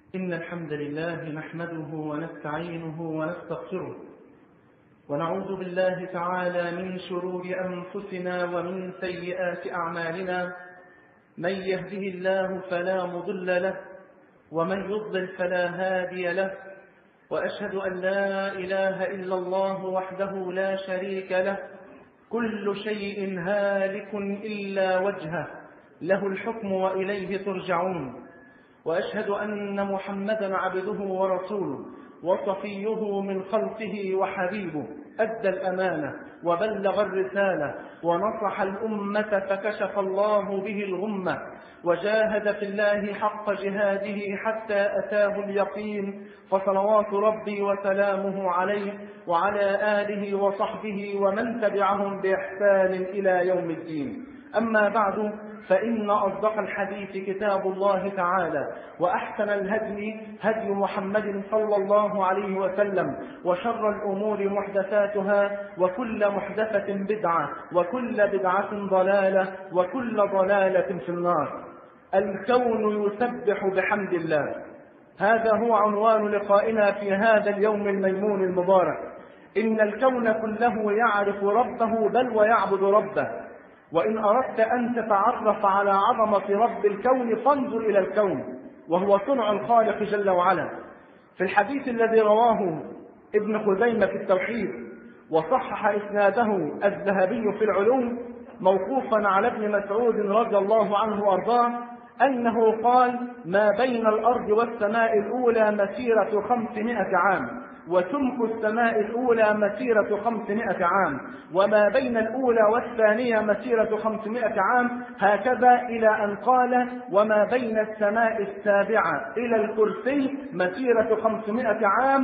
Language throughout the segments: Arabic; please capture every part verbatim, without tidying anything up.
إن الحمد لله نحمده ونستعينه ونستغفره، ونعوذ بالله تعالى من شرور أنفسنا ومن سيئات أعمالنا. من يهده الله فلا مضل له، ومن يضلل فلا هادي له، وأشهد أن لا إله إلا الله وحده لا شريك له، كل شيء هالك إلا وجهه، له الحكم وإليه ترجعون. وأشهد أن محمدا عبده ورسوله وصفيه من خلقه وحبيبه، أدى الأمانة وبلغ الرسالة ونصح الأمة فكشف الله به الغمة، وجاهد في الله حق جهاده حتى أتاه اليقين، فصلوات ربي وسلامه عليه وعلى آله وصحبه ومن تبعهم بإحسان إلى يوم الدين. أما بعد، فإن أصدق الحديث كتاب الله تعالى، وأحسن الهدي هدي محمد صلى الله عليه وسلم، وشر الأمور محدثاتها، وكل محدثة بدعة، وكل بدعة ضلالة، وكل ضلالة في النار. الكون يسبح بحمد الله، هذا هو عنوان لقائنا في هذا اليوم الميمون المبارك. إن الكون كله يعرف ربه بل ويعبد ربه. وإن أردت أن تتعرف على عظمة رب الكون فانظر إلى الكون، وهو صنع الخالق جل وعلا. في الحديث الذي رواه ابن خزيمة في التوحيد وصحح إسناده الذهبي في العلوم موقوفا على ابن مسعود رضي الله عنه وارضاه أنه قال: ما بين الأرض والسماء الأولى مسيرة خمسمائة عام، وسمك السماء الأولى مسيرة خمسمائة عام، وما بين الأولى والثانية مسيرة خمسمائة عام، هكذا إلى أن قال: وما بين السماء السابعة إلى الكرسي مسيرة خمسمائة عام،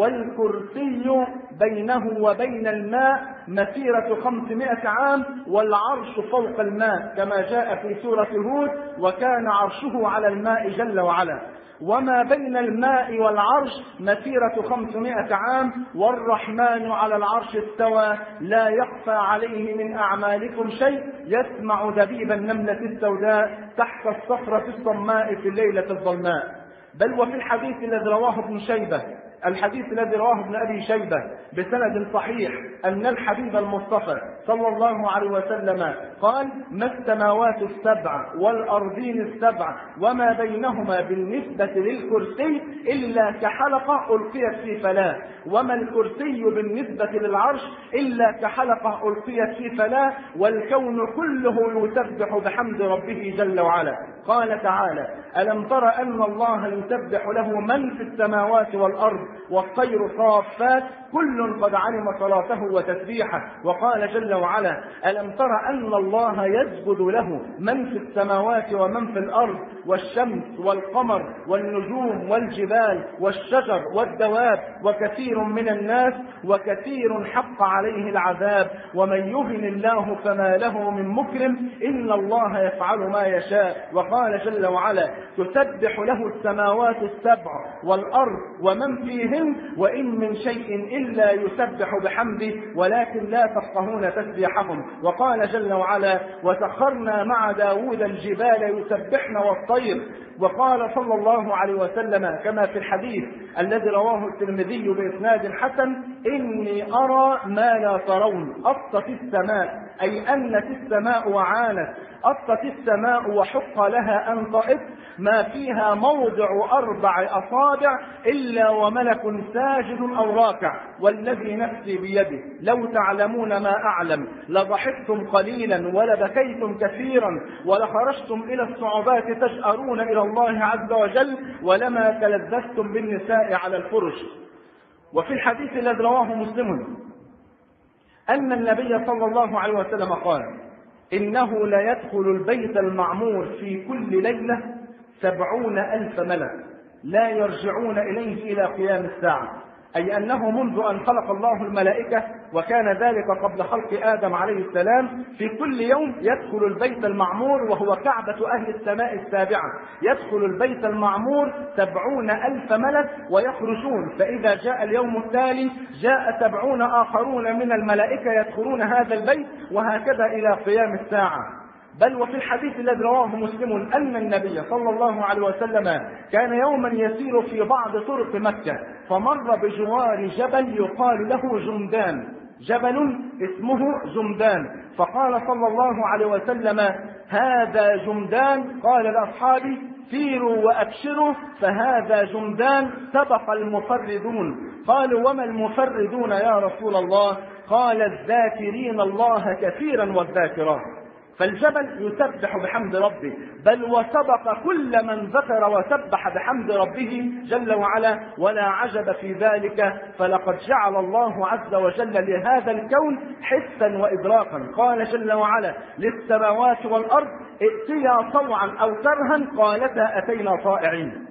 والكرسي بينه وبين الماء مسيرة خمسمائة عام، والعرش فوق الماء كما جاء في سورة هود: وكان عرشه على الماء جل وعلا. وما بين الماء والعرش مسيرة خمسمائة عام، والرحمن على العرش استوى، لا يخفى عليه من أعمالكم شيء، يسمع دبيب النملة السوداء تحت الصخرة الصماء في الليلة الظلماء. بل وفي الحديث الذي رواه ابن شيبة الحديث الذي رواه ابن أبي شيبة بسند صحيح أن الحبيب المصطفى صلى الله عليه وسلم قال: ما السماوات السبع والأرضين السبع وما بينهما بالنسبة للكرسي إلا كحلقة ألقيت في فلاة، وما الكرسي بالنسبة للعرش إلا كحلقة ألقيت في فلاة، والكون كله يسبح بحمد ربه جل وعلا. قال تعالى: ألم تر أن الله يسبح له من في السماوات والأرض والطير صافات كل قد علم صلاته وتسبيحه. وقال جل وعلا: ألم تر أن الله يسجد له من في السماوات ومن في الأرض، والشمس والقمر والنجوم والجبال والشجر والدواب، وكثير من الناس وكثير حق عليه العذاب، ومن يهن الله فما له من مكرم، إن الله يفعل ما يشاء. وقال جل وعلا: تسبح له السماوات السبع والأرض ومن فيهن، وإن من شيء إلا يسبح بحمده ولكن لا تفقهون تسبيحهم. وقال جل وعلا: وسخرنا مع داود الجبال يسبحن والطير. وقال صلى الله عليه وسلم كما في الحديث الذي رواه الترمذي بإسناد حسن: إني أرى ما لا ترون. أطت السماء، أي أنت السماء وعانت، أطت السماء وحق لها أن طئت، ما فيها موضع أربع أصابع إلا وملك ساجد أو راكع، والذي نفسي بيده لو تعلمون ما أعلم لضحكتم قليلا ولبكيتم كثيرا ولخرجتم إلى الصعوبات تجأرون إلى الله عز وجل، ولما تلذذتم بالنساء على الفرش. وفي الحديث الذي رواه مسلم أن النبي صلى الله عليه وسلم قال: إنه لا يدخل البيت المعمور في كل ليلة سبعون ألف ملك لا يرجعون إليه إلى قيام الساعة، أي أنه منذ أن خلق الله الملائكة، وكان ذلك قبل خلق آدم عليه السلام، في كل يوم يدخل البيت المعمور وهو كعبة أهل السماء السابعة، يدخل البيت المعمور سبعون ألف ملك ويخرجون، فإذا جاء اليوم التالي جاء سبعون آخرون من الملائكة يدخلون هذا البيت، وهكذا إلى قيام الساعة. بل وفي الحديث الذي رواه مسلم أن النبي صلى الله عليه وسلم كان يوما يسير في بعض طرق مكة فمر بجوار جبل يقال له جمدان، جبل اسمه جمدان، فقال صلى الله عليه وسلم هذا جمدان، قال لأصحابه سيروا وأبشروا فهذا جمدان سبق المفردون. قالوا وما المفردون يا رسول الله؟ قال الذاكرين الله كثيرا والذاكرات. فالجبل يسبح بحمد ربه، بل وسبق كل من ذكر وسبح بحمد ربه جل وعلا، ولا عجب في ذلك، فلقد جعل الله عز وجل لهذا الكون حسا وإدراكا. قال جل وعلا للسماوات والأرض ائتيا طوعا أو كرها قالتا أتينا طائعين.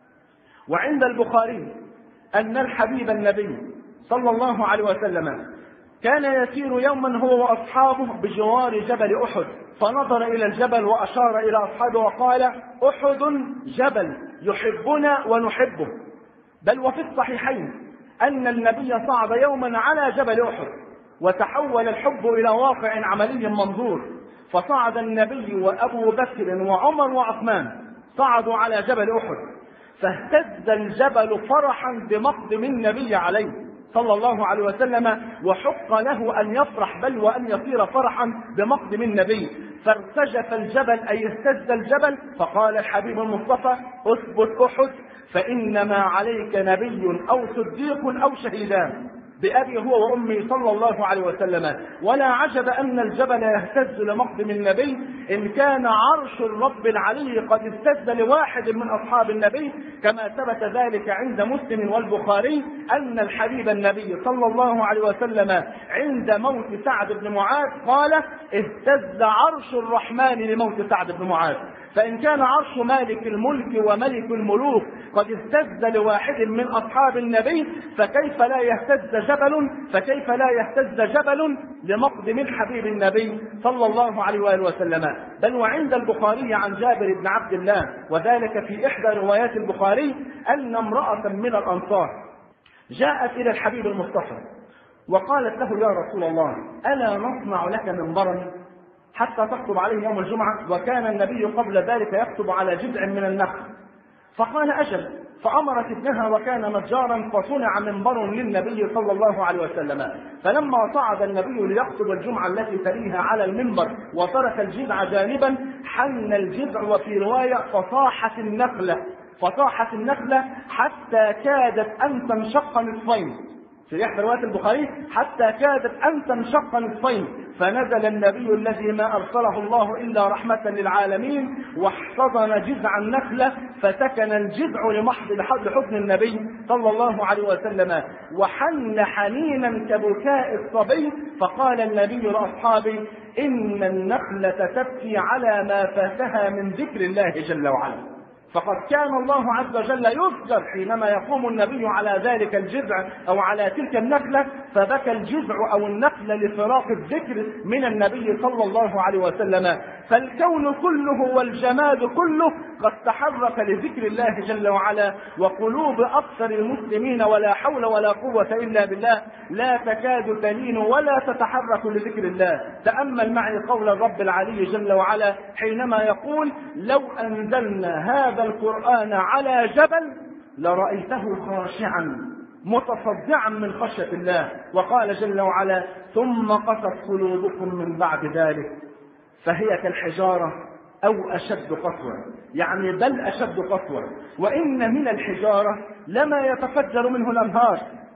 وعند البخاري أن الحبيب النبي صلى الله عليه وسلم كان يسير يوما هو وأصحابه بجوار جبل أحد، فنظر إلى الجبل وأشار إلى أصحابه وقال أحد جبل يحبنا ونحبه. بل وفي الصحيحين أن النبي صعد يوما على جبل أحد وتحول الحب إلى واقع عملي منظور، فصعد النبي وأبو بكر وعمر وعثمان صعدوا على جبل أحد، فاهتز الجبل فرحا بمقدم النبي عليه صلى الله عليه وسلم، وحق له أن يفرح بل وأن يصير فرحا بمقدم النبي، فارتجف الجبل أي اهتز الجبل، فقال الحبيب المصطفى اثبت أحد فإنما عليك نبي أو صديق أو شهيدان، بأبي هو وأمي صلى الله عليه وسلم. ولا عجب أن الجبل يهتز لمقدم النبي، إن كان عرش الرب العلي قد اهتز لواحد من أصحاب النبي، كما ثبت ذلك عند مسلم والبخاري أن الحبيب النبي صلى الله عليه وسلم عند موت سعد بن معاذ قال اهتز عرش الرحمن لموت سعد بن معاذ. فإن كان عرش مالك الملك وملك الملوك قد اهتز لواحد من أصحاب النبي، فكيف لا يهتز جبل فكيف لا يهتز جبل لمقدم الحبيب النبي صلى الله عليه وآله وسلم. بل وعند البخاري عن جابر بن عبد الله، وذلك في إحدى روايات البخاري، أن امرأة من الأنصار جاءت إلى الحبيب المصطفى وقالت له يا رسول الله ألا نصنع لك منبرا حتى تخطب عليه يوم الجمعة؟ وكان النبي قبل ذلك يخطب على جذع من النخل. فقال أجل، فأمرت ابنها وكان نجارا فصنع منبر للنبي صلى الله عليه وسلم. فلما صعد النبي ليخطب الجمعة التي تليها على المنبر وترك الجذع جانبا، حن الجذع، وفي رواية فصاحت النخلة فصاحت النخلة حتى كادت أن تنشق نصفين، في إحدى روايات البخاري حتى كادت أن تنشق نصفين، فنزل النبي الذي ما أرسله الله إلا رحمة للعالمين واحتضن جذع النخلة، فسكن الجذع لمحض لحضن النبي صلى الله عليه وسلم، وحن حنينا كبكاء الصبي. فقال النبي لأصحابه إن النخلة تبكي على ما فاتها من ذكر الله جل وعلا. فقد كان الله عز وجل يذكر حينما يقوم النبي على ذلك الجذع أو على تلك النخلة، فبكى الجذع أو النخلة لفراق الذكر من النبي صلى الله عليه وسلم. فالكون كله والجماد كله قد تحرك لذكر الله جل وعلا، وقلوب أكثر المسلمين ولا حول ولا قوة إلا بالله لا تكاد تلين ولا تتحرك لذكر الله. تأمل معي قول الرب العلي جل وعلا حينما يقول لو أنزلنا هذا القرآن على جبل لرأيته خاشعا متصدعا من خشية الله. وقال جل وعلا ثم قست قلوبكم من بعد ذلك فهي كالحجارة أو أشد قسوة، يعني بل أشد قسوة. وإن من الحجارة لما يتفجر منه الأنهار،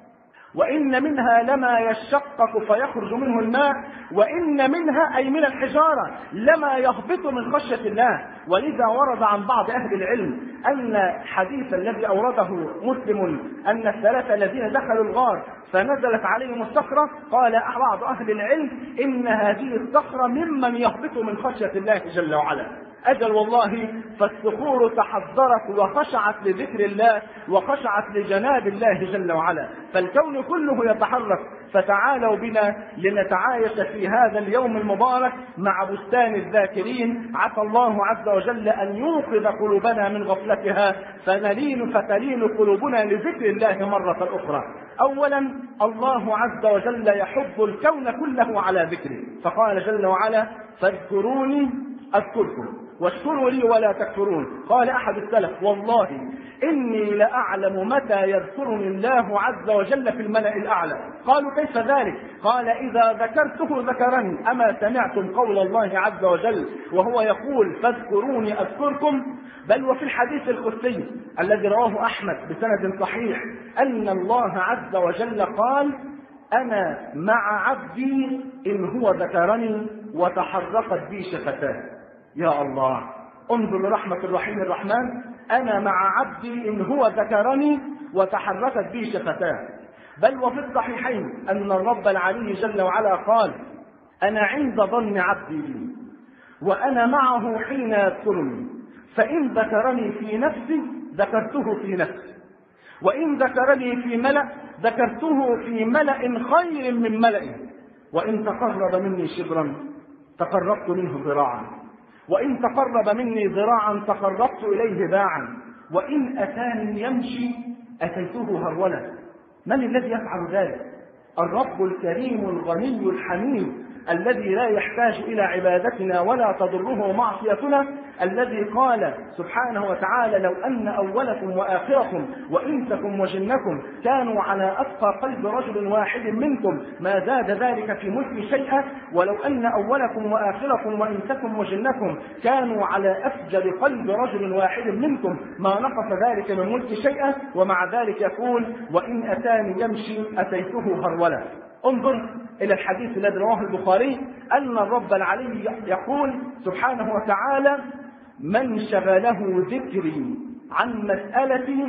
وإن منها لما يشقق فيخرج منه الماء، وإن منها أي من الحجارة لما يهبط من خشية الله. ولذا ورد عن بعض أهل العلم أن حديث الذي أورده مسلم أن الثلاثة الذين دخلوا الغار فنزلت عليهم الصخرة، قال بعض أهل العلم إن هذه الصخرة ممن يهبط من خشية الله جل وعلا. أجل والله فالصخور تحذرت وخشعت لذكر الله وخشعت لجناب الله جل وعلا، فالكون كله يتحرك. فتعالوا بنا لنتعايش في هذا اليوم المبارك مع بستان الذاكرين، عسى الله عز وجل أن يوقظ قلوبنا من غفلتها فنلين فتلين قلوبنا لذكر الله مرة أخرى. أولا الله عز وجل يحب الكون كله على ذكره، فقال جل وعلا فاذكروني أذكركم واشكروا لي ولا تكفرون. قال أحد السلف: والله إني لأعلم متى يذكرني الله عز وجل في الملأ الأعلى. قالوا: كيف ذلك؟ قال: إذا ذكرته ذكرني. أما سمعتم قول الله عز وجل وهو يقول: فاذكروني أذكركم؟ بل وفي الحديث القدسي الذي رواه أحمد بسند صحيح أن الله عز وجل قال: أنا مع عبدي إن هو ذكرني وتحرقت بي شفتاه. يا الله، انظر لرحمة الرحيم الرحمن: أنا مع عبدي إن هو ذكرني وتحركت بي شفتاه. بل وفي الصحيحين أن الرب العلي جل وعلا قال: أنا عند ظن عبدي بي وأنا معه حين يذكرني، فإن ذكرني في نفسي ذكرته في نفسي، وإن ذكرني في ملأ ذكرته في ملأ خير من ملئه، وإن تقرب مني شبرا تقربت منه ذراعا، وإن تقرب مني ذراعا تقربت إليه باعا، وإن أتاني يمشي أتيته هرولا. من الذي يفعل ذلك؟ الرب الكريم الغني الحميد الذي لا يحتاج إلى عبادتنا ولا تضره معصيتنا، الذي قال سبحانه وتعالى: لو أن أولكم وآخركم وإنسكم وجنكم كانوا على أتقى قلب رجل واحد منكم ما زاد ذلك في ملك شيئا، ولو أن أولكم وآخركم وإنسكم وجنكم كانوا على أفجر قلب رجل واحد منكم ما نقص ذلك من ملك شيئا، ومع ذلك يقول: وإن أتاني يمشي أتيته هرولا. انظر إلى الحديث الذي رواه البخاري أن الرب العلي يقول سبحانه وتعالى: من شغله ذكري عن مسألتي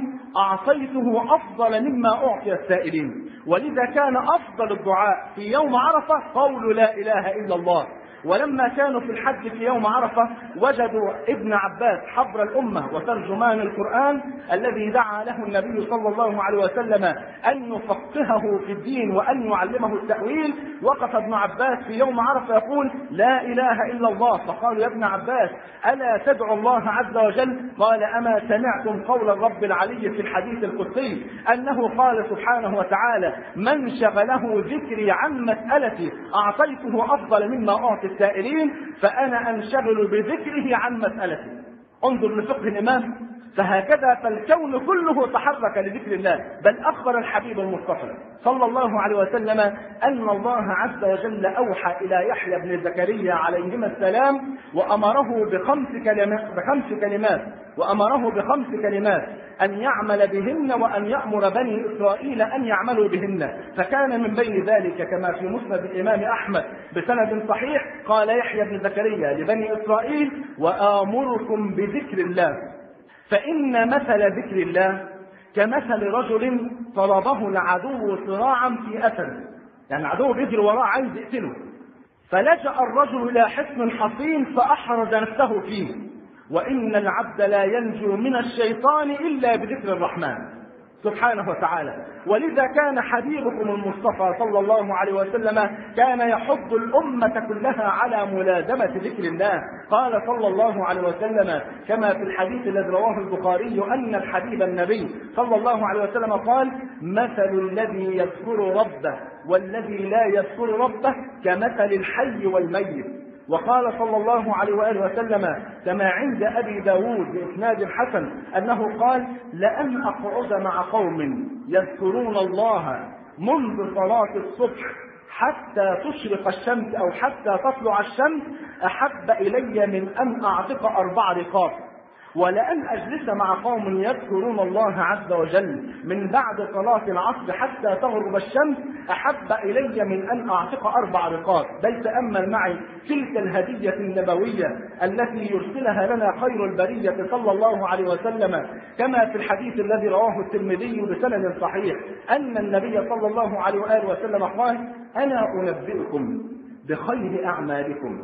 أعطيته أفضل مما أعطي السائلين. ولذا كان أفضل الدعاء في يوم عرفة قول لا إله إلا الله. ولما كانوا في الحج في يوم عرفة وجدوا ابن عباس حبر الأمة وترجمان القرآن الذي دعا له النبي صلى الله عليه وسلم أن يفقهه في الدين وأن يعلمه التأويل. وقف ابن عباس في يوم عرفة يقول: لا إله إلا الله. فقالوا: يا ابن عباس ألا تدعو الله عز وجل؟ قال: أما سمعتم قول الرب العلي في الحديث القدسي أنه قال سبحانه وتعالى: من شغله ذكري عن مسألتي أعطيته أفضل مما أعطي السائلين، فأنا أنشغل بذكره عن مسألته. انظر لفقه الإمام. فهكذا فالكون كله تحرك لذكر الله. بل أخبر الحبيب المصطفى صلى الله عليه وسلم أن الله عز وجل أوحى إلى يحيى بن زكريا عليهما السلام وأمره بخمس كلمات بخمس كلمات وأمره بخمس كلمات أن يعمل بهن وأن يأمر بني إسرائيل أن يعملوا بهن. فكان من بين ذلك كما في مسند الإمام أحمد بسند صحيح قال يحيى بن زكريا لبني إسرائيل: وآمركم بذكر الله، فإن مثل ذكر الله كمثل رجل طلبه العدو صراعا في أثر. يعني العدو بيجري وراه عايز يقتله، فلجأ الرجل إلى حصن حصين فأحرز نفسه فيه. وإن العبد لا ينجو من الشيطان إلا بذكر الرحمن سبحانه وتعالى. ولذا كان حبيبكم المصطفى صلى الله عليه وسلم كان يحض الأمة كلها على ملازمة ذكر الله. قال صلى الله عليه وسلم كما في الحديث الذي رواه البخاري أن الحبيب النبي صلى الله عليه وسلم قال: مثل الذي يذكر ربه والذي لا يذكر ربه كمثل الحي والميت. وقال صلى الله عليه وآله وسلم كما عند أبي داود بإسناد حسن أنه قال: لأن أقعد مع قوم يذكرون الله منذ صلاة الصبح حتى تشرق الشمس أو حتى تطلع الشمس أحب إلي من أن أعتق أربع رقاب، ولأن أجلس مع قوم يذكرون الله عز وجل من بعد صلاة العصر حتى تغرب الشمس أحب إلي من أن أعتق أربع رقاب. بل تأمل معي تلك الهدية النبوية التي يرسلها لنا خير البرية صلى الله عليه وسلم كما في الحديث الذي رواه الترمذي بسند صحيح أن النبي صلى الله عليه وآله وسلم قال: أنا أنبئكم بخير أعمالكم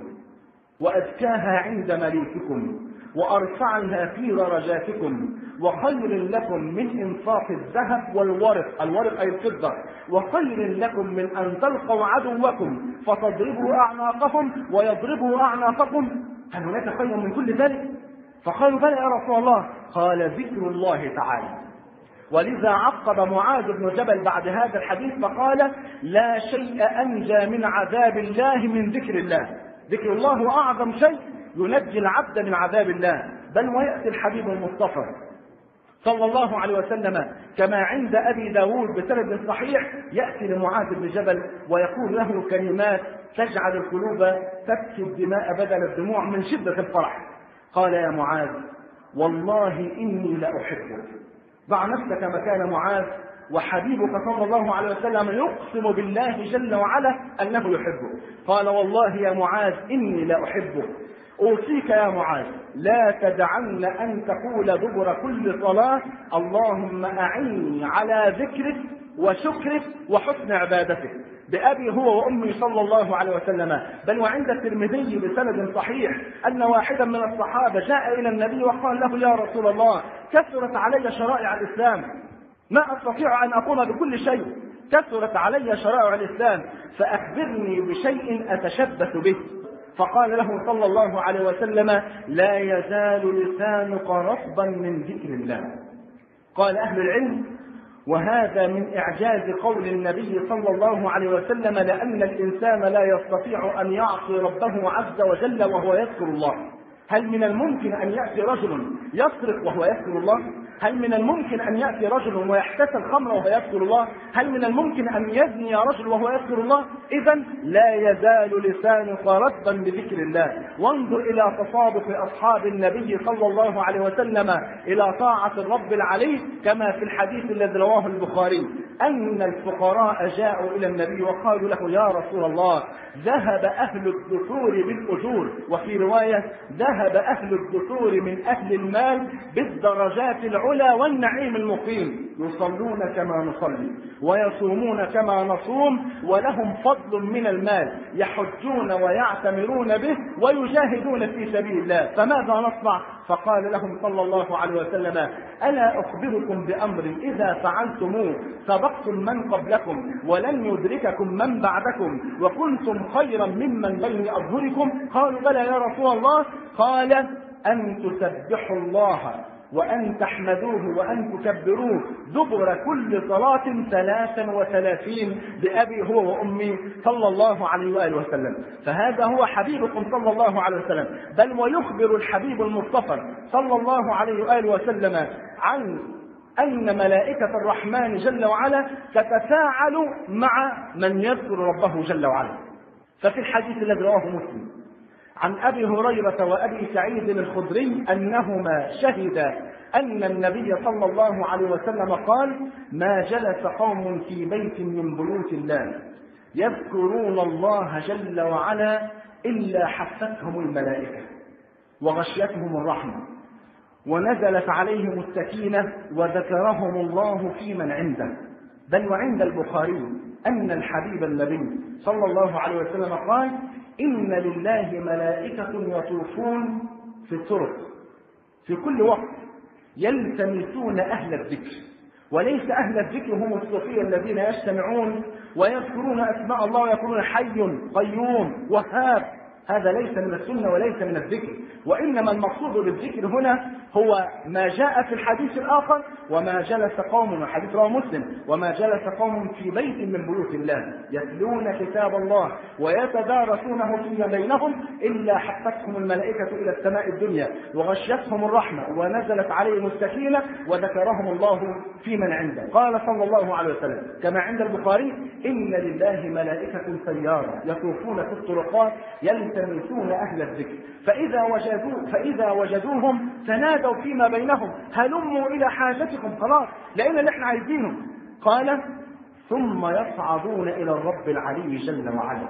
وأزكاها عند مليككم وأرفعها في درجاتكم وخير لكم من إنفاق الذهب والورق، الورق أي الفضة، وخير لكم من أن تلقوا عدوكم فتضربوا أعناقهم ويضربوا أعناقكم. هل هناك خير من كل ذلك؟ فقالوا: بلى يا رسول الله. قال: ذكر الله تعالى. ولذا عقب معاذ بن جبل بعد هذا الحديث فقال: لا شيء أنجى من عذاب الله من ذكر الله. ذكر الله أعظم شيء ينجي العبد من عذاب الله. بل ويأتي الحبيب المصطفى صلى الله عليه وسلم كما عند أبي داود بسند صحيح، يأتي لمعاذ بن جبل ويقول له كلمات تجعل القلوب تبكي الدماء بدل الدموع من شدة الفرح. قال: يا معاذ والله إني لأحبك. ضع نفسك مكان معاذ وحبيبك صلى الله عليه وسلم يقسم بالله جل وعلا أنه يحبه. قال: والله يا معاذ إني لأحبك. أوصيك يا معاذ لا تدعن أن تقول دبر كل صلاة: اللهم أعني على ذكرك وشكرك وحسن عبادتك. بأبي هو وأمي صلى الله عليه وسلم. بل وعند الترمذي بسند صحيح أن واحدا من الصحابة جاء إلى النبي وقال له: يا رسول الله، كثرت علي شرائع الإسلام، ما أستطيع أن أقوم بكل شيء، كثرت علي شرائع الإسلام، فأخبرني بشيء أتشبث به. فقال له صلى الله عليه وسلم: لا يزال لسانك رطبا من ذكر الله. قال أهل العلم: وهذا من إعجاز قول النبي صلى الله عليه وسلم، لأن الإنسان لا يستطيع أن يعصي ربه عز وجل وهو يذكر الله. هل من الممكن أن يأتي رجل يسرق وهو يذكر الله؟ هل من الممكن أن يأتي رجل ويحتسى الخمر وهو يذكر الله؟ هل من الممكن أن يزني رجل وهو يذكر الله؟ إذا لا يزال لسانك رطبا بذكر الله. وانظر إلى تصادق أصحاب النبي صلى الله عليه وسلم إلى طاعة الرب العلي، كما في الحديث الذي رواه البخاري أن الفقراء جاءوا إلى النبي وقالوا له: يا رسول الله، ذهب أهل الدثور بالأجور، وفي رواية ذهب أهل الدثور من أهل المال بالدرجات العلى والنعيم المقيم، يصلون كما نصلي ويصومون كما نصوم ولهم فضل من المال، يحجون ويعتمرون به ويجاهدون في سبيل الله، فماذا نصنع؟ فقال لهم صلى الله عليه وسلم: ألا أخبركم بأمر إذا فعلتموه سبقتم من قبلكم ولن يدرككم من بعدكم وكنتم خيرا ممن بين أظهركم؟ قالوا: بلى يا رسول الله. قال: أن تسبحوا الله وأن تحمدوه وأن تكبروه دبر كل صلاة ثلاثا وثلاثين بأبي هو وأمي صلى الله عليه وآله وسلم. فهذا هو حبيبكم صلى الله عليه وسلم. بل ويخبر الحبيب المصطفى صلى الله عليه وآله وسلم عن أن ملائكة الرحمن جل وعلا تتفاعل مع من يذكر ربه جل وعلا. ففي الحديث الذي رواه مسلم عن أبي هريرة وأبي سعيد الخدري أنهما شهدا أن النبي صلى الله عليه وسلم قال: ما جلس قوم في بيت من بيوت الله يذكرون الله جل وعلا إلا حفتهم الملائكة وغشيتهم الرحمة ونزلت عليهم السكينة وذكرهم الله في من عنده. بل وعند البخاري أن الحبيب النبي صلى الله عليه وسلم قال: إن لله ملائكة يطوفون في الطرق في كل وقت يلتمسون أهل الذكر. وليس أهل الذكر هم الصوفية الذين يجتمعون ويذكرون أسماء الله ويقولون حي قيوم وهاب، هذا ليس من السنة وليس من الذكر. وإنما المقصود بالذكر هنا هو ما جاء في الحديث الآخر: وما جلس قوم، حديث رواه مسلم، وما جلس قوم في بيت من بيوت الله يتلون كتاب الله ويتدارسونه فيما بينهم إلا حفتهم الملائكة إلى السماء الدنيا وغشيتهم الرحمة ونزلت عليهم السكينة وذكرهم الله في من عنده. قال صلى الله عليه وسلم كما عند البخاري: إن لله ملائكة سيارة يطوفون في الطرقات يلتمسون أهل الذكر فإذا وجدوا فإذا وجدوهم تنادوا فيما بينهم: هلموا إلى حاجتكم، خلاص لأن اللي احنا عايزينه. قال: ثم يصعدون إلى الرب العلي جل وعلا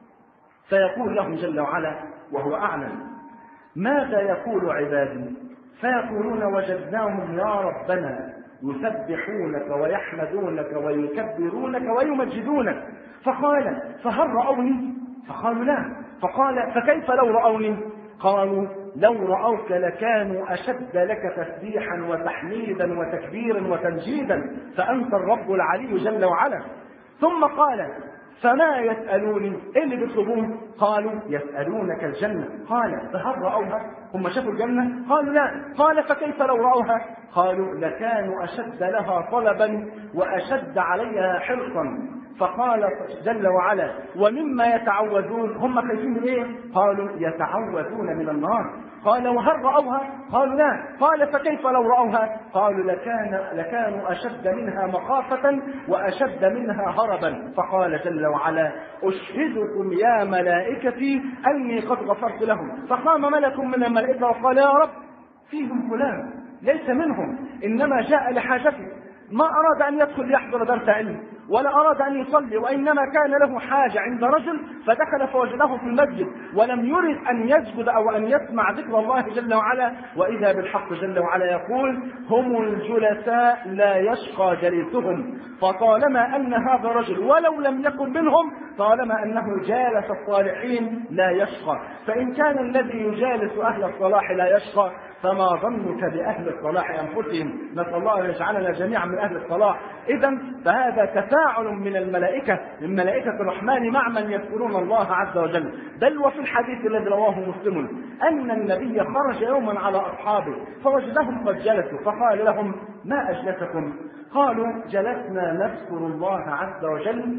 فيقول لهم جل وعلا وهو أعلم: ماذا يقول عبادي؟ فيقولون: وجدناهم يا ربنا يسبحونك ويحمدونك ويكبرونك ويمجدونك. فقال: فهل رأوني؟ فقالوا: لا. فقال: فكيف لو رأوني؟ قالوا: لو رأوك لكانوا أشد لك تسبيحا وتحميدا وتكبيرا وتمجيدا، فأنت الرب العلي جل وعلا. ثم قال: فما يسألوني؟ إيه اللي بيطلبون؟ قالوا: يسألونك الجنة. قال: فهل رأوها؟ هم شافوا الجنة؟ قالوا: لا. قال: فكيف لو رأوها؟ قالوا: لكانوا أشد لها طلبا وأشد عليها حرصا. فقال جل وعلا ومما يتعوذون، هم خايفين من ايه؟ قالوا يتعوذون من النار. قال وهل رأوها؟ قالوا لا. قال فكيف لو رأوها؟ قالوا لكان لكانوا أشد منها مخافة وأشد منها هربا. فقال جل وعلا أشهدكم يا ملائكتي أني قد غفرت لهم. فقام ملك من الملائكة وقال يا رب فيهم فلان ليس منهم، إنما جاء لحاجته، ما أراد أن يدخل يحضر درس علم ولا أراد أن يصلي، وإنما كان له حاجة عند رجل فدخل فوجده في المسجد ولم يرد أن يسجد أو أن يسمع ذكر الله جل وعلا، وإذا بالحق جل وعلا يقول هم الجلساء لا يشقى جليسهم. فطالما أن هذا الرجل ولو لم يكن منهم طالما أنه جالس الصالحين لا يشقى، فإن كان الذي يجالس أهل الصلاح لا يشقى فما ظنك بأهل الصلاح أنفسهم. نسأل الله أن يجعلنا جميعا من أهل الصلاح. إذن فهذا تفاعل من الملائكة من ملائكة الرحمن مع من يذكرون الله عز وجل. بل وفي الحديث الذي رواه مسلم أن النبي خرج يوما على أصحابه فوجدهم قد جلسوا فقال لهم ما أجلسكم؟ قالوا جلسنا نذكر الله عز وجل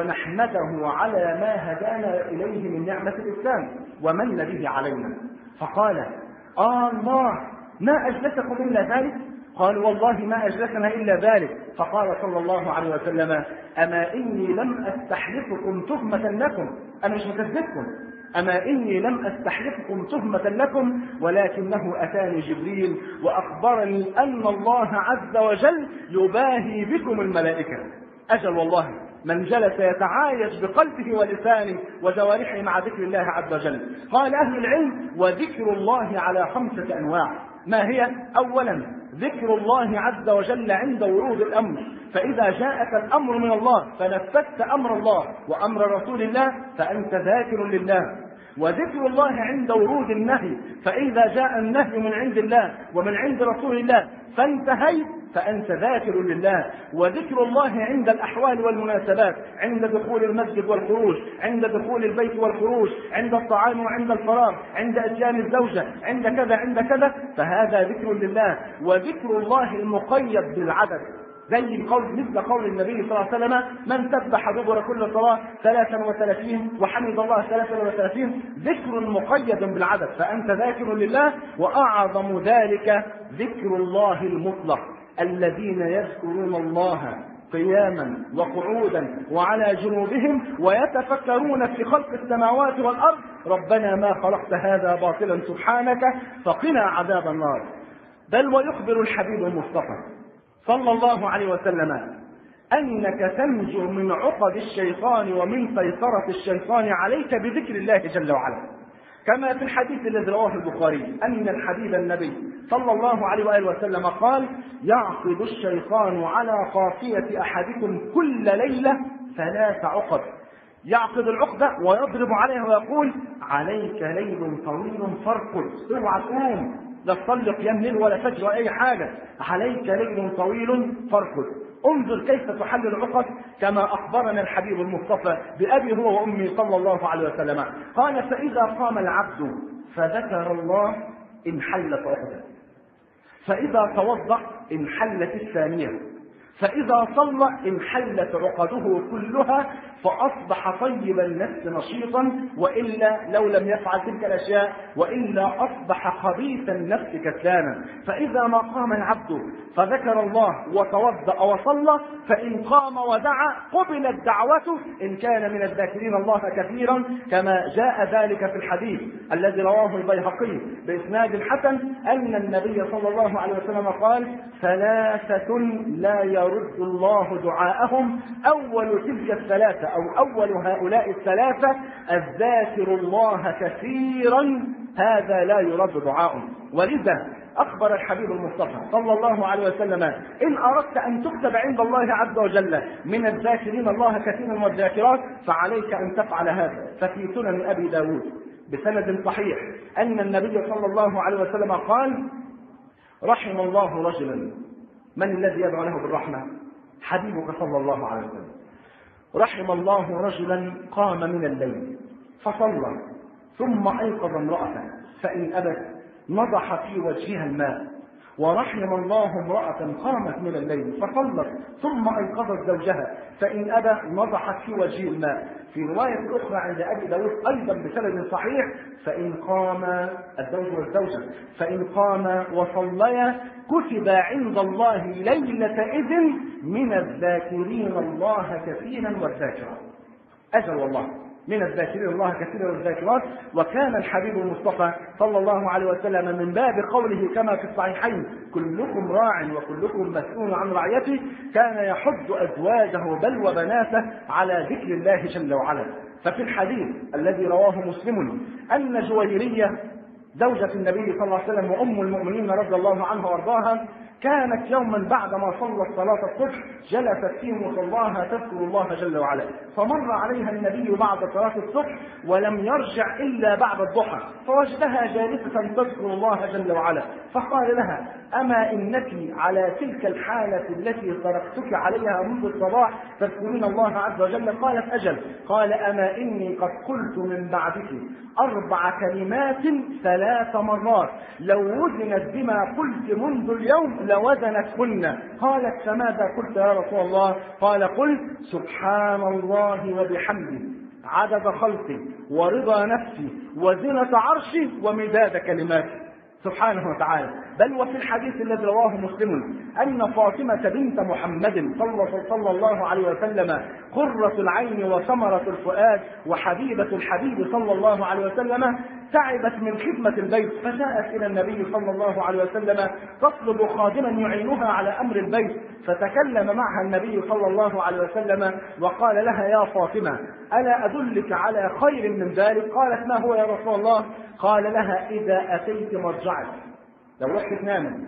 ونحمده على ما هدانا إليه من نعمة الإسلام ومن به علينا. فقال آه الله ما أجلسكم إلا ذلك؟ قالوا والله ما أجلسنا إلا ذلك. فقال صلى الله عليه وسلم أما إني لم أستحلفكم تهمة لكم، أنا مش مكذبكم، أما إني لم أستحلفكم تهمة لكم ولكنه أتاني جبريل وأخبرني أن الله عز وجل يباهي بكم الملائكة. أجل والله من جلس يتعايش بقلبه ولسانه وجوارحه مع ذكر الله عز وجل. قال أهل العلم وذكر الله على خمسة أنواع. ما هي؟ أولا ذكر الله عز وجل عند ورود الأمر، فإذا جاءك الأمر من الله فنفذت أمر الله وأمر رسول الله فأنت ذاكر لله. وذكر الله عند ورود النهي، فإذا جاء النهي من عند الله ومن عند رسول الله فانتهيت فأنت ذاكر لله. وذكر الله عند الأحوال والمناسبات، عند دخول المسجد والخروج، عند دخول البيت والخروج، عند الطعام وعند الفراغ، عند إتيان الزوجة، عند كذا عند كذا، فهذا ذكر لله. وذكر الله المقيد بالعدد زي قول مثل قول النبي صلى الله عليه وسلم من سبح دبر كل صلاة ثلاثا وثلاثين وحمد الله ثلاثا وثلاثين، ذكر مقيد بالعدد فأنت ذاكر لله. وأعظم ذلك ذكر الله المطلق الذين يذكرون الله قياما وقعودا وعلى جنوبهم ويتفكرون في خلق السماوات والأرض ربنا ما خلقت هذا باطلا سبحانك فقنا عذاب النار. بل ويخبر الحبيب المصطفى صلى الله عليه وسلم أنك تنجو من عقد الشيطان ومن سيطرة الشيطان عليك بذكر الله جل وعلا، كما في الحديث الذي رواه البخاري أن الحبيب النبي صلى الله عليه وآله وسلم قال يعقد الشيطان على قافية أحدكم كل ليلة ثلاث عقد، يعقد العقدة ويضرب عليها ويقول عليك ليل طويل فارقد، اوعى تقوم لا تصلي قيام ليل ولا فجر ولا أي حاجة، عليك ليل طويل فارقد. انظر كيف تحل العقد كما أخبرنا الحبيب المصطفى بأبي هو وأمي صلى الله عليه وسلم. قال فإذا قام العبد فذكر الله انحلت عقده، فإذا توضأ انحلت الثانية، فإذا صلى انحلت عقده كلها فأصبح طيب النفس نشيطا، وإلا لو لم يفعل تلك الأشياء وإلا أصبح خبيث النفس كسلانا. فإذا ما قام العبد فذكر الله وتوضأ وصلى فإن قام ودعا قبلت دعوته إن كان من الذاكرين الله كثيرا، كما جاء ذلك في الحديث الذي رواه البيهقي بإسناد حسن أن النبي صلى الله عليه وسلم قال ثلاثة لا يرد الله دعاءهم، أول تلك الثلاثة أو أول هؤلاء الثلاثة الذاكر الله كثيرا هذا لا يرد دعاءه. ولذا أخبر الحبيب المصطفى صلى الله عليه وسلم إن أردت أن تكتب عند الله عز وجل من الذاكرين الله كثيرا والذاكرات فعليك أن تفعل هذا. ففي سنن أبي داود بسند صحيح أن النبي صلى الله عليه وسلم قال رحم الله رجلا، من الذي يدعو له بالرحمة؟ حبيبك صلى الله عليه وسلم. رحم الله رجلا قام من الليل فصلى ثم أيقظ امرأته فإن أبت نضح في وجهها الماء ورحم الله امرأة قامت من الليل فصلت ثم أيقظت زوجها فإن أبى نضحت في وجه الماء. في رواية أخرى عند أبي داود أيضا بسند صحيح فإن قام الزوج والزوجة فإن قام وصليا كتب عند الله ليلة إذن من الذاكرين الله كثيرا والذاكرات. أجل والله من الذاكرين الله كثيرا والذاكرات. وكان الحبيب المصطفى صلى الله عليه وسلم من باب قوله كما في الصحيحين كلكم راع وكلكم مسؤول عن رعيته كان يحض أزواجه بل وبناته على ذكر الله جل وعلا. ففي الحديث الذي رواه مسلم أن جويرية زوجة النبي صلى الله عليه وسلم وأم المؤمنين رضي الله عنها وارضاها كانت يوما بعدما صلت صلاة الصبح جلست في مصلاها تذكر الله جل وعلا، فمر عليها النبي بعد صلاة الصبح ولم يرجع إلا بعد الضحى فوجدها جالسة تذكر الله جل وعلا، فقال لها أما إنك على تلك الحالة التي تركتك عليها منذ الصباح تذكرين الله عز وجل؟ قالت أجل. قال أما إني قد قلت من بعدك أربع كلمات ثلاث مرات لو وزنت بما قلت منذ اليوم لوزنتهن. قالت فماذا قلت يا رسول الله؟ قال قل سبحان الله وبحمده عدد خلقي ورضا نفسي وزنة عرشي ومداد كلماتي سبحانه وتعالى. بل وفي الحديث الذي رواه مسلم أن فاطمة بنت محمد صلى الله عليه وسلم قرة العين وثمرة الفؤاد وحبيبة الحبيب صلى الله عليه وسلم تعبت من خدمة البيت فجاءت إلى النبي صلى الله عليه وسلم تطلب خادما يعينها على أمر البيت، فتكلم معها النبي صلى الله عليه وسلم وقال لها يا فاطمة ألا أدلك على خير من ذلك؟ قالت ما هو يا رسول الله؟ قال لها إذا أتيت مرجعك لو رحت تنام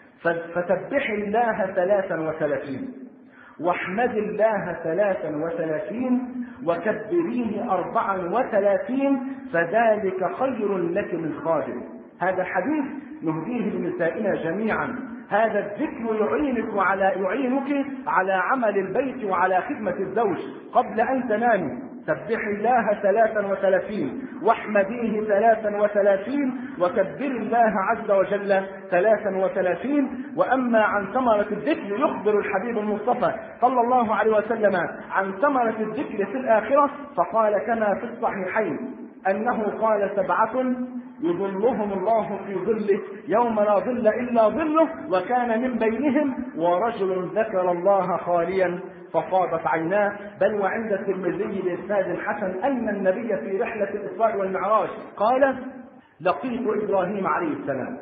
فسبحي الله ثلاثا وثلاثين واحمد الله ثلاثا وثلاثين وكبريه أربعا وثلاثين فذلك خير لك من خادم. هذا الحديث نهديه لنسائنا جميعا. هذا الذكر يعينك على يعينك على عمل البيت وعلى خدمة الزوج قبل أن تنامي. سبحي الله ثلاثا وثلاثين واحمديه ثلاثا وثلاثين وكبر الله عز وجل ثلاثا وثلاثين. وأما عن ثمرة الذكر يخبر الحبيب المصطفى صلى الله عليه وسلم عن ثمرة الذكر في الآخرة فقال كما في الصحيحين أنه قال سبعة يظلهم الله في ظله يوم لا ظل إلا ظله وكان من بينهم ورجل ذكر الله خاليا ففاضت عيناه. بل وعند الترمذي بإسناد حسن أن النبي في رحلة الإسراء والمعراج قال لقيت إبراهيم عليه السلام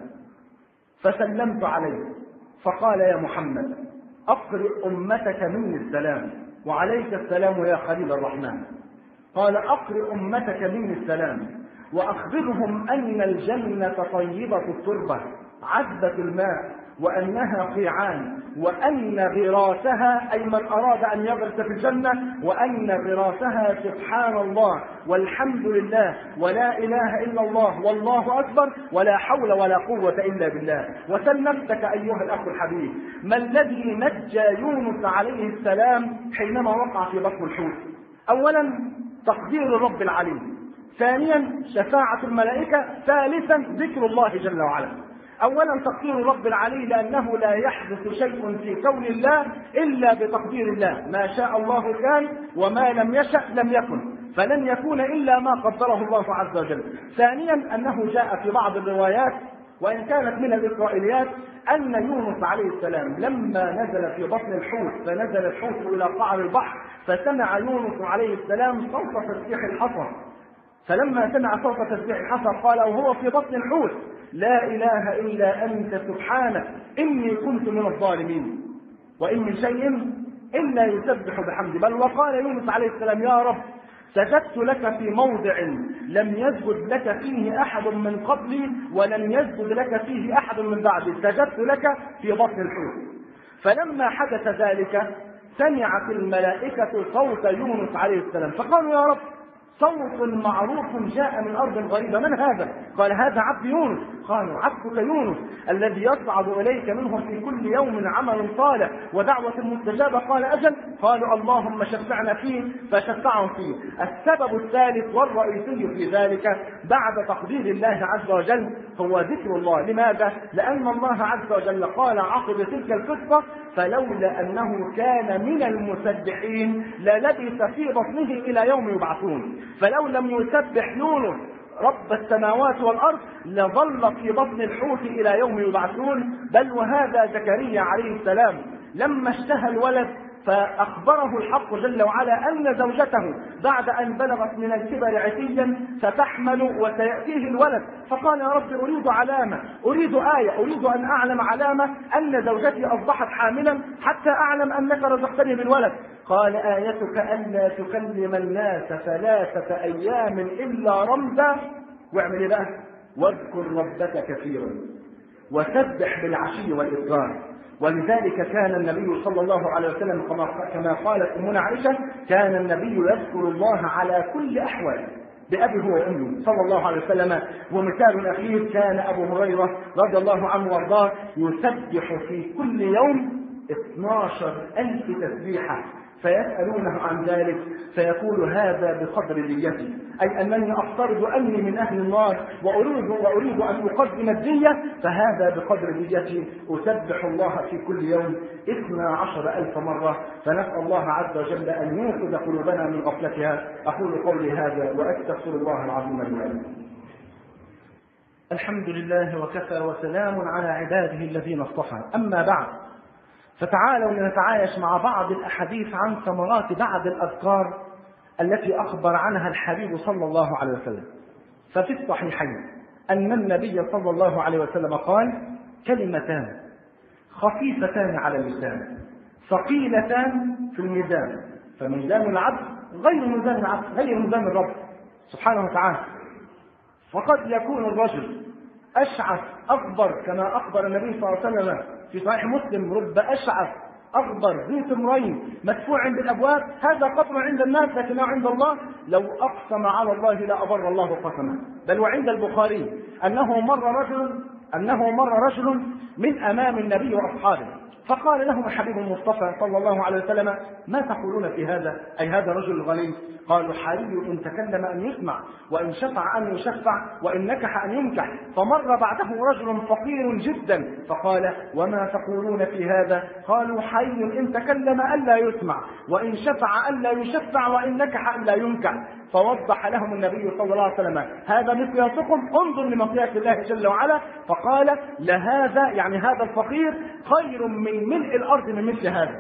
فسلمت عليه فقال يا محمد أقرئ أمتك مني السلام وعليك السلام يا خليل الرحمن. قال أقرئ أمتك مني السلام وأخبرهم أن الجنة طيبة التربة عذبة الماء وأنها قيعان وأن غراسها أي من أراد أن يغرس في الجنة وأن غراسها سبحان الله والحمد لله ولا إله إلا الله والله أكبر ولا حول ولا قوة إلا بالله. وسل نفسك أيها الأخ الحبيب ما الذي نجى يونس عليه السلام حينما وقع في بطن الحوت؟ أولا تقدير الرب العليم، ثانيا شفاعة الملائكة، ثالثا ذكر الله جل وعلا. أولا تقدير الرب العلي لأنه لا يحدث شيء في كون الله إلا بتقدير الله، ما شاء الله كان وما لم يشأ لم يكن، فلن يكون إلا ما قدره الله عز وجل. ثانيا أنه جاء في بعض الروايات وإن كانت من الإسرائيليات أن يونس عليه السلام لما نزل في بطن الحوت فنزل الحوت إلى قعر البحر فسمع يونس عليه السلام صوت تسبيح الحصى، فلما سمع صوت تسبيح الحصى قال وهو في بطن الحوت لا إله إلا أنت سبحانك إني كنت من الظالمين وإن من شيء إلا يسبح بحمد. بل وقال يونس عليه السلام يا رب سجدت لك في موضع لم يسجد لك فيه أحد من قبلي ولم يسجد لك فيه أحد من بعدي، سجدت لك في بطن الحوت. فلما حدث ذلك سمعت الملائكة صوت يونس عليه السلام فقالوا يا رب صوت معروف جاء من أرض غريبة، من هذا؟ قال هذا عبد يونس. قالوا عبدك يونس الذي يصعد إليك منهم في كل يوم عمل صالح ودعوة مستجابة. قال أجل. قالوا اللهم شفعنا فيه، فشفعهم فيه. السبب الثالث والرئيسي في ذلك بعد تقدير الله عز وجل هو ذكر الله. لماذا؟ لأن الله عز وجل قال عقب تلك القصة فلولا أنه كان من المسبحين للبث في بطنه إلى يوم يبعثون. فلو لم يسبح يونس رب السماوات والأرض لظل في بطن الحوت إلى يوم يبعثون. بل وهذا زكريا عليه السلام لما اشتهى الولد فأخبره الحق جل وعلا أن زوجته بعد أن بلغت من الكبر عتيا ستحمل وسيأتيه الولد، فقال يا رب أريد علامة، أريد آية، أريد أن أعلم علامة أن زوجتي أصبحت حاملا حتى أعلم أنك رزقتني بالولد. قال آيتك ألا تكلم الناس ثلاثة أيام إلا رمزا، واعمل بقى واذكر ربك كثيرا وسبح بالعشي والإبكار. ولذلك كان النبي صلى الله عليه وسلم كما قالت أمنا عائشة كان النبي يذكر الله على كل أحوال بأبيه وأمه صلى الله عليه وسلم. ومثال أخير كان أبو هريرة رضي الله عنه وارضاه يسبح في كل يوم اثني عشر ألف تسبيحة، فيسألونه عن ذلك فيقول هذا بقدر نيتي، أي أنني أفترض أني من أهل النار وأريد, وأريد أن أقدم الدية، فهذا بقدر نيتي أسبح الله في كل يوم اثني عشر ألف مرة. فنسأل الله عز وجل أن يوقظ قلوبنا من غفلتها. أقول قولي هذا وأستغفر الله العظيم لي ولكم. الحمد لله وكفى وسلام على عباده الذين اصطفى. أما بعد، فتعالوا لنتعايش مع بعض الأحاديث عن ثمرات بعض الأذكار التي أخبر عنها الحبيب صلى الله عليه وسلم. ففي الصحيحين أن النبي صلى الله عليه وسلم قال كلمتان خفيفتان على اللسان ثقيلتان في الميزان، فميزان العبد غير ميزان العبد غير ميزان الرب سبحانه وتعالى. فقد يكون الرجل أشعث أغبر كما أخبر النبي صلى الله عليه وسلم في صحيح مسلم رب أشعث أغبر ذي تمرين مدفوع بالأبواب، هذا قطر عند الناس لكنه عند الله لو أقسم على الله لا أبر الله قسمه. بل وعند البخاري أنه مر رجل أنه مر رجل من أمام النبي وأصحابه فقال لهم الحبيب المصطفى صلى الله عليه وسلم ما تقولون في هذا؟ أي هذا الرجل الغني. قالوا حري إن تكلم أن يسمع وإن شفع أن يشفع وإن نكح أن ينكح. فمر بعده رجل فقير جدا فقال وما تقولون في هذا؟ قالوا حري إن تكلم ألا يسمع وإن شفع ألا يشفع وإن نكح ألا ينكح. فوضح لهم النبي صلى الله عليه وسلم هذا مقياسكم، انظر لمقياس الله جل وعلا. فقال لهذا يعني هذا الفقير خير من ملء الأرض من مثل هذا.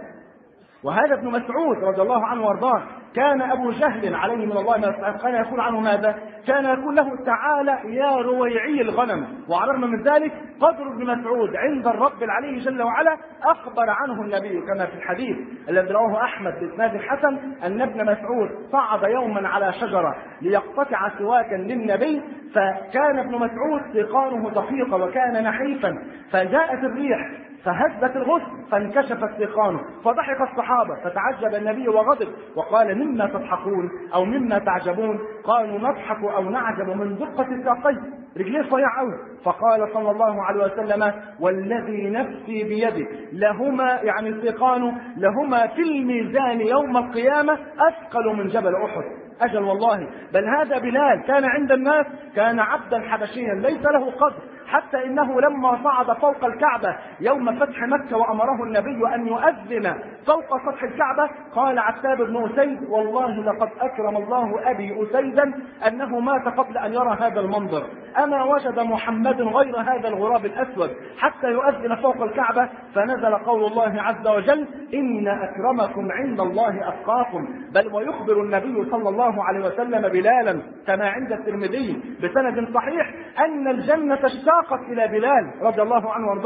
وهذا ابن مسعود رضي الله عنه وارضاه كان أبو جهل عليه من الله ما كان يقول عنه ماذا؟ كان يقول له تعالى يا رويعي الغنم. وعلى الرغم من ذلك قدر ابن مسعود عند الرب العلي جل وعلا أخبر عنه النبي كما في الحديث الذي رواه أحمد بإسناد حسن أن ابن مسعود صعد يوما على شجرة ليقتطع سواكا للنبي، فكان ابن مسعود سيقانه دقيقة وكان نحيفا، فجاءت الريح فهزت الغصن فانكشفت سيقانه فضحك الصحابة فتعجب النبي وغضب وقال مما تضحكون أو مما تعجبون؟ قالوا نضحك أو نعجب من دقة الساقين، رجليه صيع قوي. فقال صلى الله عليه وسلم والذي نفسي بيده لهما يعني سيقانه لهما في الميزان يوم القيامة أثقل من جبل أحد. أجل والله، بل هذا بلال كان عند الناس كان عبدا حبشيا ليس له قدر، حتى إنه لما صعد فوق الكعبة يوم فتح مكة وأمره النبي أن يؤذن فوق سطح الكعبة قال عتاب بن أسيد والله لقد أكرم الله أبي أسيدا أنه مات قبل أن يرى هذا المنظر، أما وجد محمد غير هذا الغراب الأسود حتى يؤذن فوق الكعبة. فنزل قول الله عز وجل إن أكرمكم عند الله أتقاكم. بل ويخبر النبي صلى الله عليه وسلم بلالا كما عند الترمذي بسند صحيح أن الجنة اشتاقت إلى بلال رضي الله عنه وارضاه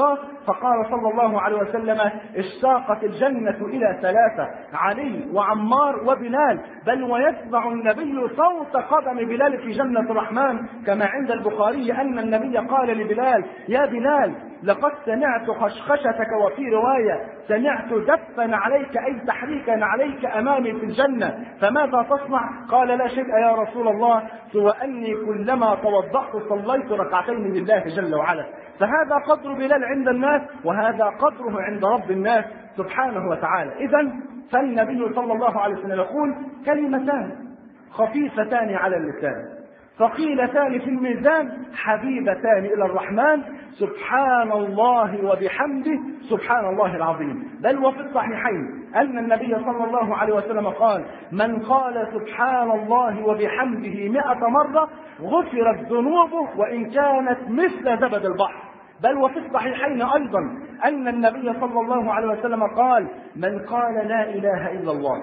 فقال صلى الله عليه وسلم اشتاقت الجنة إلى ثلاثة: علي وعمار وبلال، بل ويسمع النبي صوت قدم بلال في جنة الرحمن، كما عند البخاري أن النبي قال لبلال: يا بلال لقد سمعت خشخشتك، وفي رواية سمعت دفا عليك أي تحريكا عليك أمامي في الجنة، فماذا تصنع؟ قال: لا شيء يا رسول الله، سوى أني كلما توضأت صليت ركعتين لله جل وعلا. فهذا قدر بلال عند الناس، وهذا قدره عند رب الناس سبحانه وتعالى. إذن فالنبي صلى الله عليه وسلم يقول: كلمتان خفيفتان على اللسان ثقيلتان في الميزان حبيبتان إلى الرحمن، سبحان الله وبحمده سبحان الله العظيم. بل وفي الصحيحين أن النبي صلى الله عليه وسلم قال: من قال سبحان الله وبحمده مئة مرة غفرت ذنوبه وإن كانت مثل زبد البحر. بل وفي الصحيحين أيضا أن النبي صلى الله عليه وسلم قال: من قال لا إله إلا الله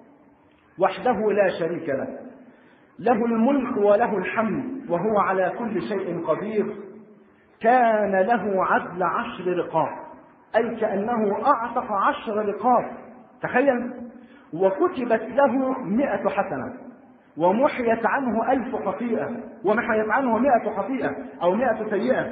وحده لا شريك له، له الملك وله الحمد وهو على كل شيء قدير، كان له عدل عشر رقاب، أي كأنه أعتق عشر رقاب، تخيل، وكتبت له مئة حسنة، ومحيت عنه ألف خطيئة، ومحيت عنه مئة خطيئة أو مئة سيئة،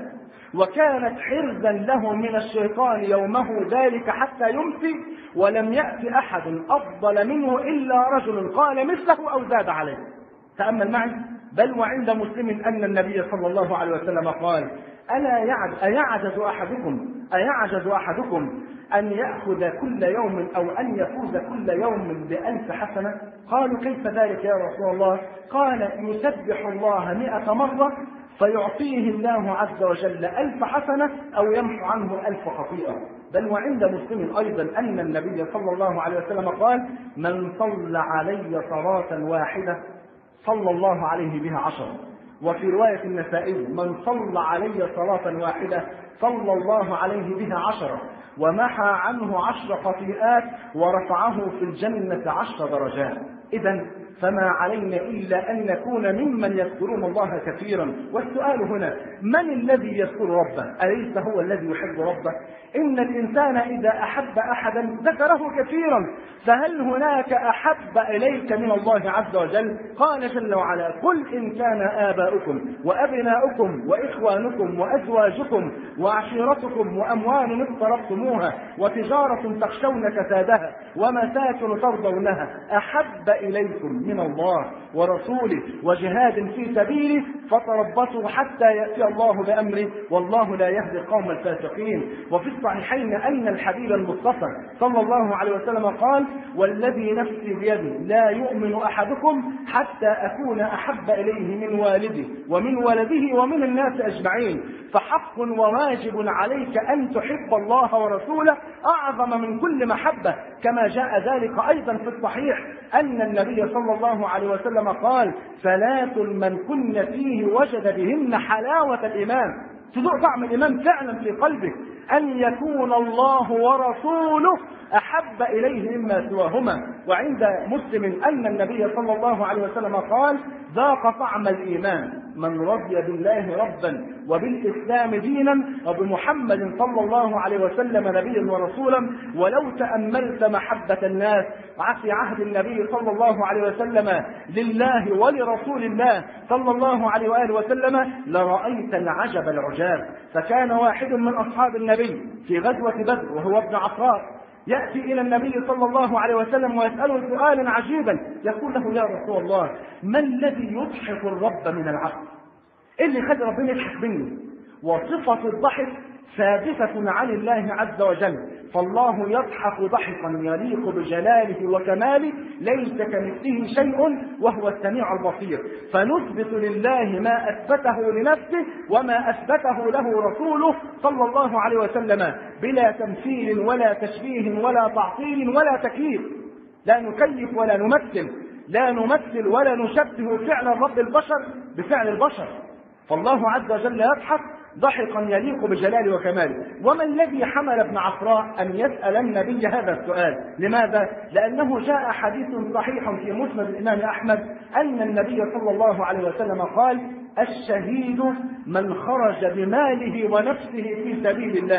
وكانت حرزا له من الشيطان يومه ذلك حتى يمسي، ولم يأت أحد أفضل منه إلا رجل قال مثله أو زاد عليه. تأمل معي. بل وعند مسلم أن النبي صلى الله عليه وسلم قال: ألا يعجز أيعجز أحدكم أيعجز أحدكم أن يأخذ كل يوم أو أن يفوز كل يوم بألف حسنة؟ قالوا: كيف ذلك يا رسول الله؟ قال: يسبح الله مئة مرة فيعطيه الله عز وجل ألف حسنة أو يمحو عنه ألف خطيئة. بل وعند مسلم أيضا أن النبي صلى الله عليه وسلم قال: من صلى علي صلاة واحدة صلى الله عليه بها عشر. وفي رواية النسائي: من صلى علي صلاة واحدة صلى الله عليه بها عشرة، ومحى عنه عشر خطيئات ورفعه في الجنة عشر درجات. إذن فما علينا إلا أن نكون ممن يذكرون الله كثيرا. والسؤال هنا: من الذي يذكر ربه؟ أليس هو الذي يحب ربه؟ إن الإنسان إذا أحب أحدا ذكره كثيرا، فهل هناك أحب إليك من الله عز وجل؟ قال جل وعلا: قل إن كان آباؤكم وأبناؤكم وإخوانكم وأزواجكم وعشيرتكم وأموال اقترفتموها وتجارة تخشون كسادها ومساكن ترضونها أحب إليكم من الله ورسوله وجهاد في سبيله فتربصوا حتى يأتي الله بأمره والله لا يهدي القوم الفاسقين. وفي الصحيحين أن الحبيب المصطفى صلى الله عليه وسلم قال: والذي نفسي بيده لا يؤمن أحدكم حتى أكون أحب إليه من والده ومن ولده ومن الناس أجمعين، فحق وواجب عليك أن تحب الله ورسوله أعظم من كل محبة، كما جاء ذلك أيضا في الصحيح أن النبي صلى الله عليه وسلم قال: ثلاث من كن فيه وجد بهن حلاوة الإيمان. تذوق طعم الإيمان فعلا في قلبك: أن يكون الله ورسوله أحب إليه مما سواهما. وعند مسلم أن النبي صلى الله عليه وسلم قال: ذاق طعم الإيمان من رضي بالله ربا وبالإسلام دينا وبمحمد صلى الله عليه وسلم نبيا ورسولا. ولو تأملت محبة الناس في عهد النبي صلى الله عليه وسلم لله ولرسول الله صلى الله عليه وآله وسلم لرأيت العجب العجاب. فكان واحد من أصحاب النبي في غزوة بدر وهو ابن عفراء يأتي إلى النبي صلى الله عليه وسلم ويسأله سؤالا عجيبا، يقول له: يا رسول الله، ما الذي يضحك الرب من العبد؟ إيه اللي يخلي ربنا يضحك مني؟ وصفة الضحك ثابتة عن الله عز وجل، فالله يضحك ضحكا يليق بجلاله وكماله ليس كمثله شيء وهو السميع البصير. فنثبت لله ما أثبته لنفسه وما أثبته له رسوله صلى الله عليه وسلم بلا تمثيل ولا تشبيه ولا تعطيل ولا تكييف. لا نكيف ولا نمثل، لا نمثل ولا نشبه فعل رب البشر بفعل البشر. فالله عز وجل يضحك ضحكا يليق بجلاله وكماله. وما الذي حمل ابن عفراء أن يسأل النبي هذا السؤال؟ لماذا؟ لأنه جاء حديث صحيح في مسند الإمام أحمد أن النبي صلى الله عليه وسلم قال: الشهيد من خرج بماله ونفسه في سبيل الله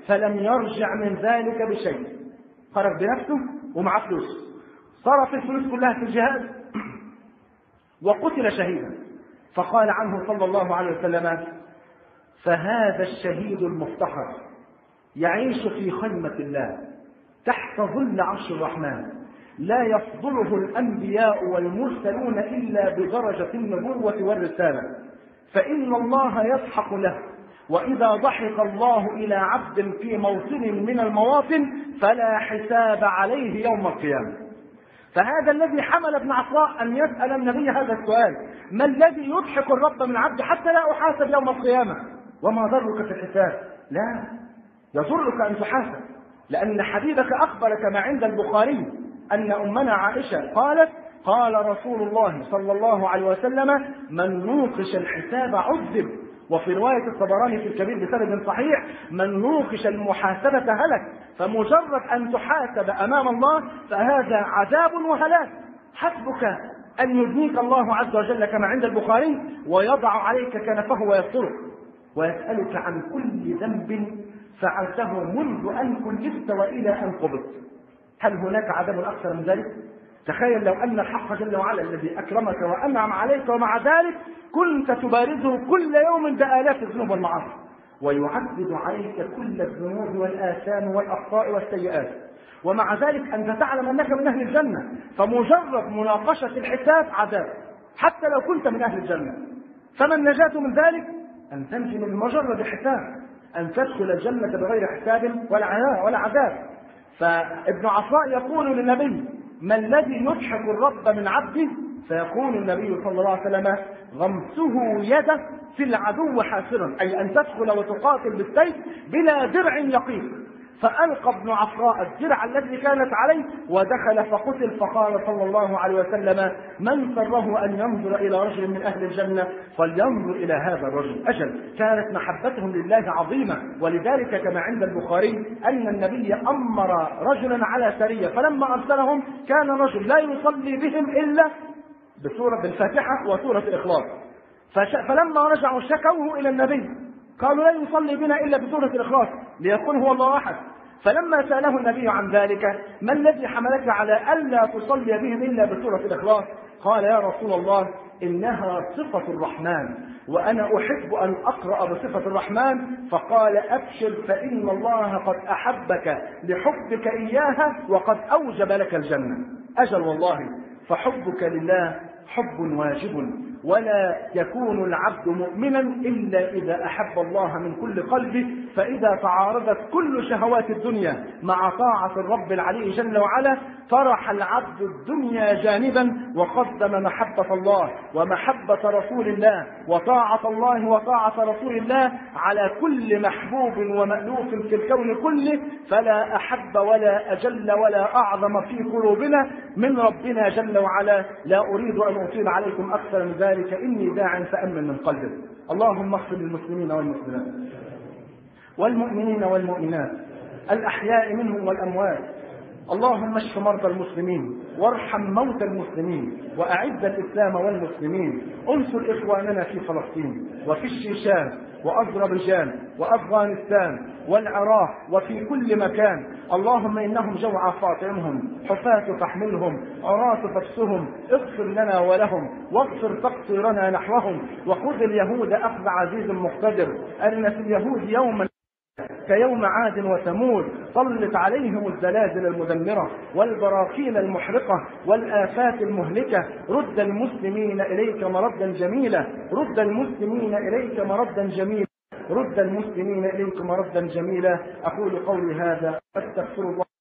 فلم يرجع من ذلك بشيء، خرج بنفسه ومعاه فلوس، صرف الفلوس كلها في الجهاد وقتل شهيدا. فقال عنه صلى الله عليه وسلم: فهذا الشهيد المفتخر يعيش في خيمة الله تحت ظل عرش الرحمن، لا يفضله الأنبياء والمرسلون إلا بدرجة النبوة والرسالة، فإن الله يضحك له، وإذا ضحك الله إلى عبد في موطن من المواطن فلا حساب عليه يوم القيامة. فهذا الذي حمل ابن عفراء أن يسأل النبي هذا السؤال: ما الذي يضحك الرب من عبد حتى لا أحاسب يوم القيامة؟ وما ضرك في الحساب؟ لا، يضرك أن تحاسب، لأن حبيبك أخبر كما عند البخاري أن أمنا عائشة قالت: قال رسول الله صلى الله عليه وسلم: من نوقش الحساب عذب. وفي رواية الطبراني في الكبير بسند صحيح: من نوقش المحاسبة هلك. فمجرد أن تحاسب أمام الله فهذا عذاب وهلاك. حسبك أن يدنيك الله عز وجل كما عند البخاري ويضع عليك كنفه ويسترك ويسألك عن كل ذنب فعلته منذ أن كلفت وإلى أن قبضت. هل هناك عذاب أكثر من ذلك؟ تخيل لو أن الحق جل وعلا الذي أكرمك وأنعم عليك ومع ذلك كنت تبارزه كل يوم بآلاف الذنوب والمعاصي، ويعدد عليك كل الذنوب والآثام والأخطاء والسيئات، ومع ذلك أنت تعلم أنك من أهل الجنة، فمجرد مناقشة الحساب عذاب حتى لو كنت من أهل الجنة. فما النجاة من ذلك؟ أن تنجي من مجرد الحساب، أن تدخل الجنة بغير حساب ولا عذاب. فابن عفراء يقول للنبي: ما الذي يضحك الرب من عبده؟ فيقول النبي صلى الله عليه وسلم: غمسه يده في العدو حاسرا، أي أن تدخل وتقاتل بالسيف بلا درع يقيك. فألقى ابن عفراء الدرع الذي كانت عليه ودخل فقتل. فقال صلى الله عليه وسلم: من سره أن ينظر إلى رجل من أهل الجنة فلينظر إلى هذا الرجل. أجل كانت محبتهم لله عظيمة، ولذلك كما عند البخاري أن النبي أمر رجلا على سرية، فلما أرسلهم كان رجل لا يصلي بهم إلا بسورة الفاتحة وسورة الإخلاص، فلما رجعوا شكوه إلى النبي قالوا: لا يصلي بنا إلا بسورة الإخلاص ليكون هو الله أحد. فلما سأله النبي عن ذلك: ما الذي حملك على ألا تصلي بهم إلا بسورة الإخلاص؟ قال: يا رسول الله، إنها صفة الرحمن وأنا أحب أن أقرأ بصفة الرحمن. فقال: أبشر فإن الله قد أحبك لحبك إياها وقد أوجب لك الجنة. أجل والله، فحبك لله حب واجب، ولا يكون العبد مؤمنا إلا إذا أحب الله من كل قلبه. فإذا تعارضت كل شهوات الدنيا مع طاعة الرب العلي جل وعلا طرح العبد الدنيا جانبا وقدم محبة الله ومحبة رسول الله وطاعة الله وطاعة رسول الله على كل محبوب ومألوف في الكون كله. فلا أحب ولا أجل ولا أعظم في قلوبنا من ربنا جل وعلا. لا أريد أن أطيل عليكم أكثر من ذلك، إني داع فأمن من قلبه. اللهم اغفر للمسلمين والمسلمات والمؤمنين والمؤمنات الأحياء منهم والأموات. اللهم اشف مرضى المسلمين وارحم موتى المسلمين وأعز الإسلام والمسلمين. انصر إخواننا في فلسطين وفي الشيشان وأذربيجان وأفغانستان والعراق وفي كل مكان. اللهم إنهم جوع فاطعمهم، حفاة فاحملهم، عراة فاكسهم. اغفر لنا ولهم واغفر تقصيرنا نحوهم، وخذ اليهود أخذ عزيز مقتدر. أرنا في اليهود يوما كيوم عاد وثمود، سلط عليهم الزلازل المدمرة والبراكين المحرقة والآفات المهلكة. رد المسلمين إليك مردا جميلا، رد المسلمين إليك مردا جميلا، رد المسلمين إليك مردا جميلا. أقول قولي هذا أستغفر الله.